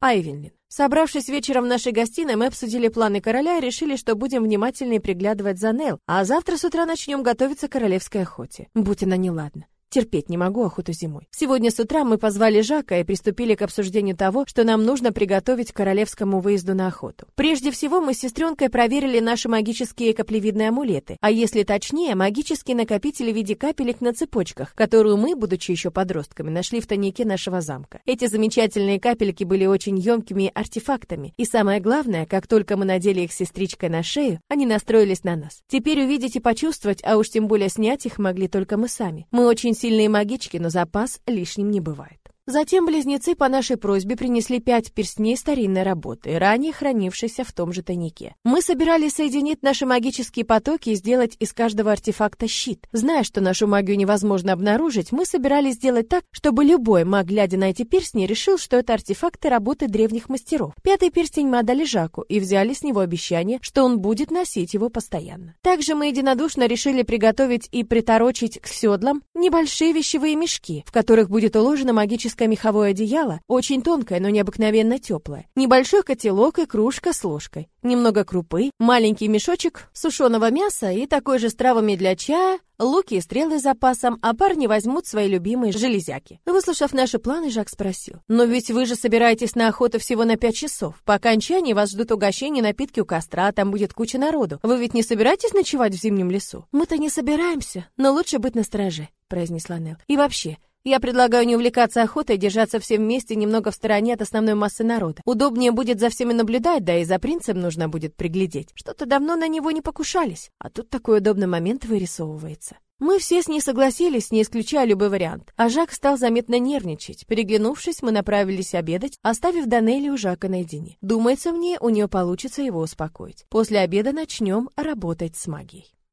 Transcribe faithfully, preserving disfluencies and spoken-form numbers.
Айвенлин. Собравшись вечером в нашей гостиной, мы обсудили планы короля и решили, что будем внимательнее приглядывать за Нелл, а завтра с утра начнем готовиться к королевской охоте. Будь она неладна. Терпеть не могу охоту зимой. Сегодня с утра мы позвали Жака и приступили к обсуждению того, что нам нужно приготовить к королевскому выезду на охоту. Прежде всего, мы с сестренкой проверили наши магические каплевидные амулеты, а если точнее, магические накопители в виде капелек на цепочках, которую мы, будучи еще подростками, нашли в тайнике нашего замка. Эти замечательные капельки были очень емкими артефактами, и самое главное, как только мы надели их с сестричкой на шею, они настроились на нас. Теперь увидеть и почувствовать, а уж тем более снять их могли только мы сами. Мы очень сильные магички, но запас лишним не бывает. Затем близнецы по нашей просьбе принесли пять перстней старинной работы, ранее хранившейся в том же тайнике. Мы собирались соединить наши магические потоки и сделать из каждого артефакта щит. Зная, что нашу магию невозможно обнаружить, мы собирались сделать так, чтобы любой маг, глядя на эти перстни, решил, что это артефакты работы древних мастеров. Пятый перстень мы отдали Жаку и взяли с него обещание, что он будет носить его постоянно. Также мы единодушно решили приготовить и приторочить к седлам небольшие вещевые мешки, в которых будет уложено магическое меховое одеяло, очень тонкое, но необыкновенно теплое, небольшой котелок и кружка с ложкой, немного крупы, маленький мешочек сушеного мяса и такой же с травами для чая, луки и стрелы с запасом, а парни возьмут свои любимые железяки. Выслушав наши планы, Жак спросил: «Но ведь вы же собираетесь на охоту всего на пять часов. По окончании вас ждут угощения, напитки у костра, там будет куча народу. Вы ведь не собираетесь ночевать в зимнем лесу?» «Мы-то не собираемся, но лучше быть настороже», — произнесла Нелл. «И вообще, я предлагаю не увлекаться охотой, держаться все вместе немного в стороне от основной массы народа. Удобнее будет за всеми наблюдать, да и за принцем нужно будет приглядеть. Что-то давно на него не покушались, а тут такой удобный момент вырисовывается». Мы все с ней согласились, не исключая любой вариант. А Жак стал заметно нервничать. Переглянувшись, мы направились обедать, оставив Данелли у Жака наедине. Думается мне, у нее получится его успокоить. После обеда начнем работать с магией.